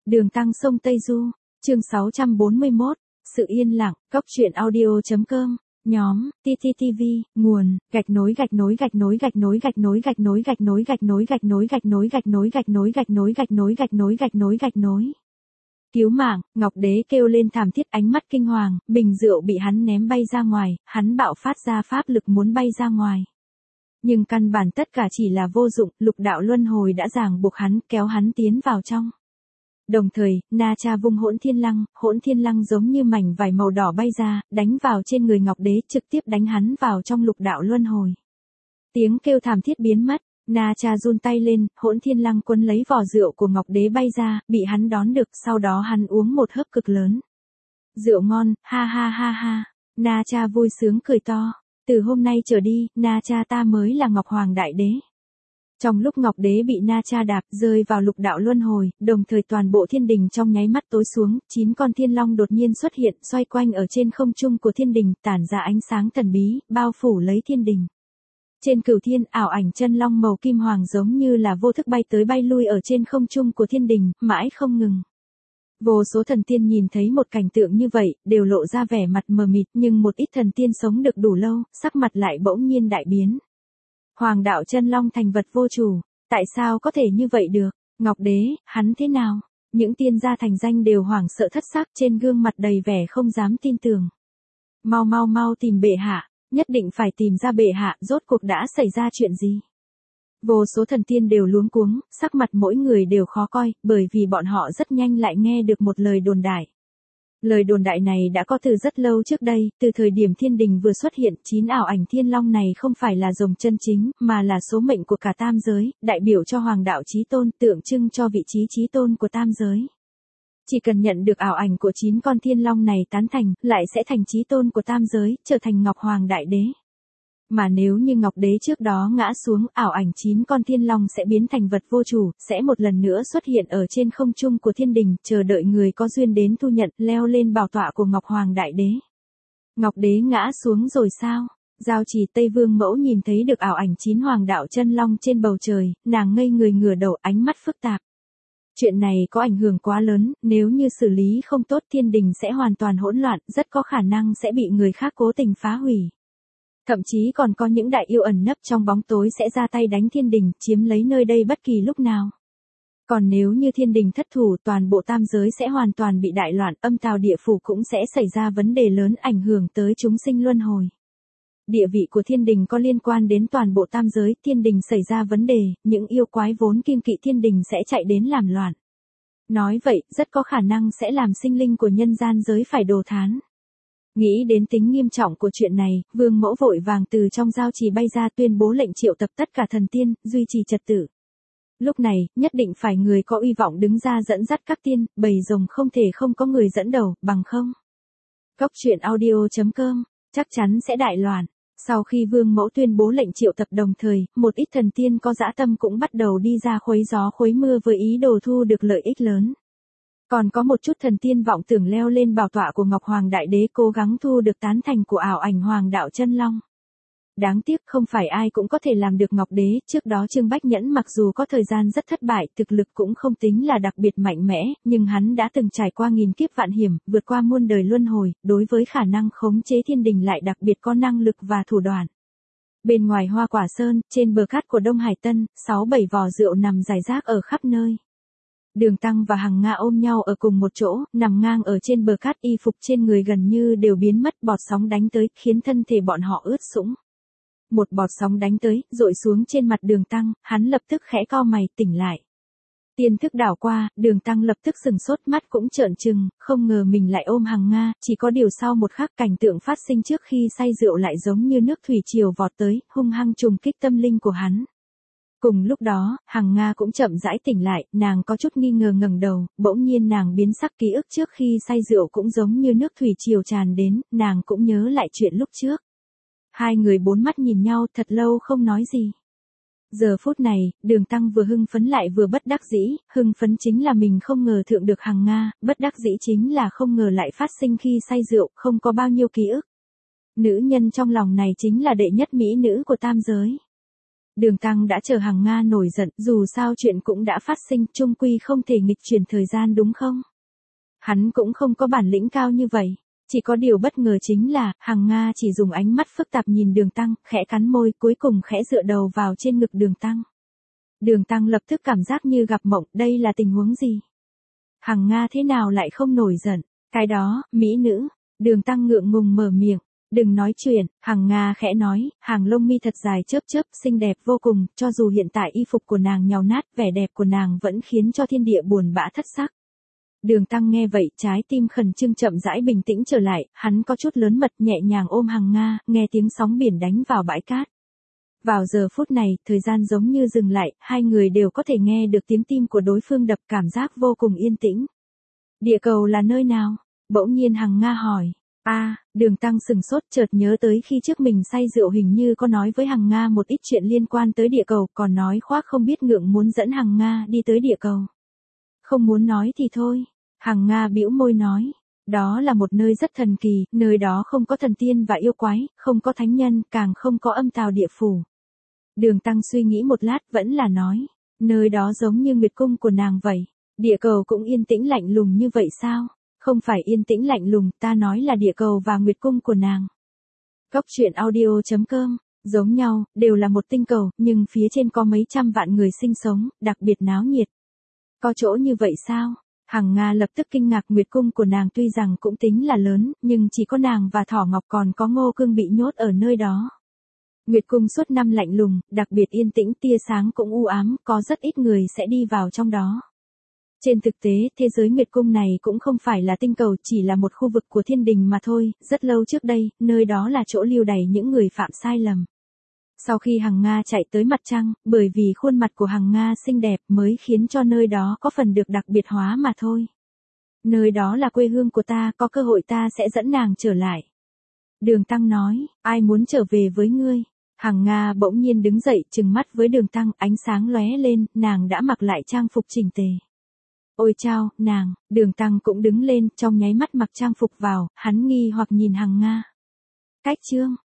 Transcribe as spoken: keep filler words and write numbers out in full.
Đường Tăng sông Tây Du, chương sáu trăm bốn mươi mốt, sự yên lặng, cốc truyện audio.com, nhóm, tê tê tê vê, nguồn, gạch nối gạch nối gạch nối gạch nối gạch nối gạch nối gạch nối gạch nối gạch nối gạch nối gạch nối gạch nối gạch nối gạch nối gạch nối gạch nối gạch nối. Cứu mạng, Ngọc Đế kêu lên thảm thiết, ánh mắt kinh hoàng, bình rượu bị hắn ném bay ra ngoài, hắn bạo phát ra pháp lực muốn bay ra ngoài. Nhưng căn bản tất cả chỉ là vô dụng, lục đạo luân hồi đã ràng buộc hắn, kéo hắn tiến vào trong. Đồng thời, Na Cha vung hỗn thiên lăng, hỗn thiên lăng giống như mảnh vải màu đỏ bay ra, đánh vào trên người Ngọc Đế, trực tiếp đánh hắn vào trong lục đạo luân hồi. Tiếng kêu thảm thiết biến mất, Na Cha run tay lên, hỗn thiên lăng quấn lấy vỏ rượu của Ngọc Đế bay ra, bị hắn đón được, sau đó hắn uống một hớp cực lớn. Rượu ngon, ha ha ha ha, Na Cha vui sướng cười to, từ hôm nay trở đi, Na Cha ta mới là Ngọc Hoàng Đại Đế. Trong lúc Ngọc Đế bị Na Cha đạp rơi vào lục đạo luân hồi, đồng thời toàn bộ thiên đình trong nháy mắt tối xuống, chín con thiên long đột nhiên xuất hiện, xoay quanh ở trên không trung của thiên đình, tản ra ánh sáng thần bí, bao phủ lấy thiên đình. Trên cửu thiên, ảo ảnh chân long màu kim hoàng giống như là vô thức bay tới bay lui ở trên không trung của thiên đình, mãi không ngừng. Vô số thần tiên nhìn thấy một cảnh tượng như vậy, đều lộ ra vẻ mặt mờ mịt, nhưng một ít thần tiên sống được đủ lâu, sắc mặt lại bỗng nhiên đại biến. Hoàng đạo chân long thành vật vô chủ, tại sao có thể như vậy được? Ngọc Đế, hắn thế nào? Những tiên gia thành danh đều hoảng sợ thất sắc, trên gương mặt đầy vẻ không dám tin tưởng. Mau mau mau tìm bệ hạ, nhất định phải tìm ra bệ hạ, rốt cuộc đã xảy ra chuyện gì? Vô số thần tiên đều luống cuống, sắc mặt mỗi người đều khó coi, bởi vì bọn họ rất nhanh lại nghe được một lời đồn đại. Lời đồn đại này đã có từ rất lâu trước đây, từ thời điểm thiên đình vừa xuất hiện, chín ảo ảnh thiên long này không phải là rồng chân chính, mà là số mệnh của cả tam giới, đại biểu cho hoàng đạo chí tôn, tượng trưng cho vị trí chí tôn của tam giới. Chỉ cần nhận được ảo ảnh của chín con thiên long này tán thành, lại sẽ thành chí tôn của tam giới, trở thành Ngọc Hoàng Đại Đế. Mà nếu như Ngọc Đế trước đó ngã xuống, ảo ảnh chín con thiên long sẽ biến thành vật vô chủ, sẽ một lần nữa xuất hiện ở trên không trung của thiên đình, chờ đợi người có duyên đến thu nhận, leo lên bảo tọa của Ngọc Hoàng Đại Đế. Ngọc Đế ngã xuống rồi sao? Giao Trì Tây Vương Mẫu nhìn thấy được ảo ảnh chín hoàng đạo chân long trên bầu trời, nàng ngây người ngửa đầu, ánh mắt phức tạp. Chuyện này có ảnh hưởng quá lớn, nếu như xử lý không tốt thiên đình sẽ hoàn toàn hỗn loạn, rất có khả năng sẽ bị người khác cố tình phá hủy. Thậm chí còn có những đại yêu ẩn nấp trong bóng tối sẽ ra tay đánh thiên đình, chiếm lấy nơi đây bất kỳ lúc nào. Còn nếu như thiên đình thất thủ, toàn bộ tam giới sẽ hoàn toàn bị đại loạn, âm tào địa phủ cũng sẽ xảy ra vấn đề lớn ảnh hưởng tới chúng sinh luân hồi. Địa vị của thiên đình có liên quan đến toàn bộ tam giới, thiên đình xảy ra vấn đề, những yêu quái vốn kiêng kỵ thiên đình sẽ chạy đến làm loạn. Nói vậy, rất có khả năng sẽ làm sinh linh của nhân gian giới phải đồ thán. Nghĩ đến tính nghiêm trọng của chuyện này, Vương Mẫu vội vàng từ trong giao trì bay ra tuyên bố lệnh triệu tập tất cả thần tiên, duy trì trật tự. Lúc này, nhất định phải người có uy vọng đứng ra dẫn dắt các tiên, bầy rồng không thể không có người dẫn đầu, bằng không. Cốc truyện audio.com, chắc chắn sẽ đại loạn. Sau khi Vương Mẫu tuyên bố lệnh triệu tập đồng thời, một ít thần tiên có dã tâm cũng bắt đầu đi ra khuấy gió khuấy mưa với ý đồ thu được lợi ích lớn. Còn có một chút thần tiên vọng tưởng leo lên bảo tọa của Ngọc Hoàng Đại Đế, cố gắng thu được tán thành của ảo ảnh hoàng đạo chân long. Đáng tiếc không phải ai cũng có thể làm được Ngọc Đế, trước đó Trương Bách Nhẫn mặc dù có thời gian rất thất bại, thực lực cũng không tính là đặc biệt mạnh mẽ, nhưng hắn đã từng trải qua nghìn kiếp vạn hiểm, vượt qua muôn đời luân hồi, đối với khả năng khống chế thiên đình lại đặc biệt có năng lực và thủ đoạn. Bên ngoài Hoa Quả Sơn, trên bờ cát của Đông Hải Tân, sáu bảy vò rượu nằm rải rác ở khắp nơi. Đường Tăng và Hằng Nga ôm nhau ở cùng một chỗ, nằm ngang ở trên bờ cát, y phục trên người gần như đều biến mất, bọt sóng đánh tới, khiến thân thể bọn họ ướt sũng. Một bọt sóng đánh tới, dội xuống trên mặt Đường Tăng, hắn lập tức khẽ cau mày, tỉnh lại. Tiên thức đảo qua, Đường Tăng lập tức sừng sốt, mắt cũng trợn trừng, không ngờ mình lại ôm Hằng Nga, chỉ có điều sau một khắc cảnh tượng phát sinh trước khi say rượu lại giống như nước thủy triều vọt tới, hung hăng trùng kích tâm linh của hắn. Cùng lúc đó, Hằng Nga cũng chậm rãi tỉnh lại, nàng có chút nghi ngờ ngẩng đầu, bỗng nhiên nàng biến sắc, ký ức trước khi say rượu cũng giống như nước thủy triều tràn đến, nàng cũng nhớ lại chuyện lúc trước. Hai người bốn mắt nhìn nhau thật lâu không nói gì. Giờ phút này, Đường Tăng vừa hưng phấn lại vừa bất đắc dĩ, hưng phấn chính là mình không ngờ thượng được Hằng Nga, bất đắc dĩ chính là không ngờ lại phát sinh khi say rượu, không có bao nhiêu ký ức. Nữ nhân trong lòng này chính là đệ nhất mỹ nữ của tam giới. Đường Tăng đã chờ Hằng Nga nổi giận, dù sao chuyện cũng đã phát sinh, chung quy không thể nghịch chuyển thời gian đúng không? Hắn cũng không có bản lĩnh cao như vậy. Chỉ có điều bất ngờ chính là, Hằng Nga chỉ dùng ánh mắt phức tạp nhìn Đường Tăng, khẽ cắn môi, cuối cùng khẽ dựa đầu vào trên ngực Đường Tăng. Đường Tăng lập tức cảm giác như gặp mộng, đây là tình huống gì? Hằng Nga thế nào lại không nổi giận? Cái đó, mỹ nữ. Đường Tăng ngượng ngùng mở miệng. Đừng nói chuyện, Hằng Nga khẽ nói, hàng lông mi thật dài chớp chớp, xinh đẹp vô cùng, cho dù hiện tại y phục của nàng nhàu nát, vẻ đẹp của nàng vẫn khiến cho thiên địa buồn bã thất sắc. Đường Tăng nghe vậy, trái tim khẩn trương chậm rãi bình tĩnh trở lại, hắn có chút lớn mật nhẹ nhàng ôm Hằng Nga, nghe tiếng sóng biển đánh vào bãi cát. Vào giờ phút này, thời gian giống như dừng lại, hai người đều có thể nghe được tiếng tim của đối phương đập, cảm giác vô cùng yên tĩnh. Địa cầu là nơi nào? Bỗng nhiên Hằng Nga hỏi. A, à, Đường Tăng sừng sốt chợt nhớ tới khi trước mình say rượu hình như có nói với Hằng Nga một ít chuyện liên quan tới địa cầu, còn nói khoác không biết ngượng muốn dẫn Hằng Nga đi tới địa cầu. Không muốn nói thì thôi. Hằng Nga bĩu môi nói. Đó là một nơi rất thần kỳ, nơi đó không có thần tiên và yêu quái, không có thánh nhân, càng không có âm tào địa phủ. Đường Tăng suy nghĩ một lát vẫn là nói. Nơi đó giống như nguyệt cung của nàng vậy. Địa cầu cũng yên tĩnh lạnh lùng như vậy sao? Không phải yên tĩnh lạnh lùng, ta nói là địa cầu và nguyệt cung của nàng. Góc truyện audio chấm com, giống nhau, đều là một tinh cầu, nhưng phía trên có mấy trăm vạn người sinh sống, đặc biệt náo nhiệt. Có chỗ như vậy sao? Hằng Nga lập tức kinh ngạc, nguyệt cung của nàng tuy rằng cũng tính là lớn, nhưng chỉ có nàng và Thỏ Ngọc còn có Ngô Cương bị nhốt ở nơi đó. Nguyệt cung suốt năm lạnh lùng, đặc biệt yên tĩnh, tia sáng cũng u ám, có rất ít người sẽ đi vào trong đó. Trên thực tế, thế giới nguyệt cung này cũng không phải là tinh cầu, chỉ là một khu vực của thiên đình mà thôi, rất lâu trước đây, nơi đó là chỗ lưu đày những người phạm sai lầm. Sau khi Hằng Nga chạy tới mặt trăng, bởi vì khuôn mặt của Hằng Nga xinh đẹp mới khiến cho nơi đó có phần được đặc biệt hóa mà thôi. Nơi đó là quê hương của ta, có cơ hội ta sẽ dẫn nàng trở lại. Đường Tăng nói, ai muốn trở về với ngươi? Hằng Nga bỗng nhiên đứng dậy, trừng mắt với Đường Tăng, ánh sáng lóe lên, nàng đã mặc lại trang phục chỉnh tề. Ôi chao, nàng, Đường Tăng cũng đứng lên, trong nháy mắt mặc trang phục vào, hắn nghi hoặc nhìn Hằng Nga. Cách chương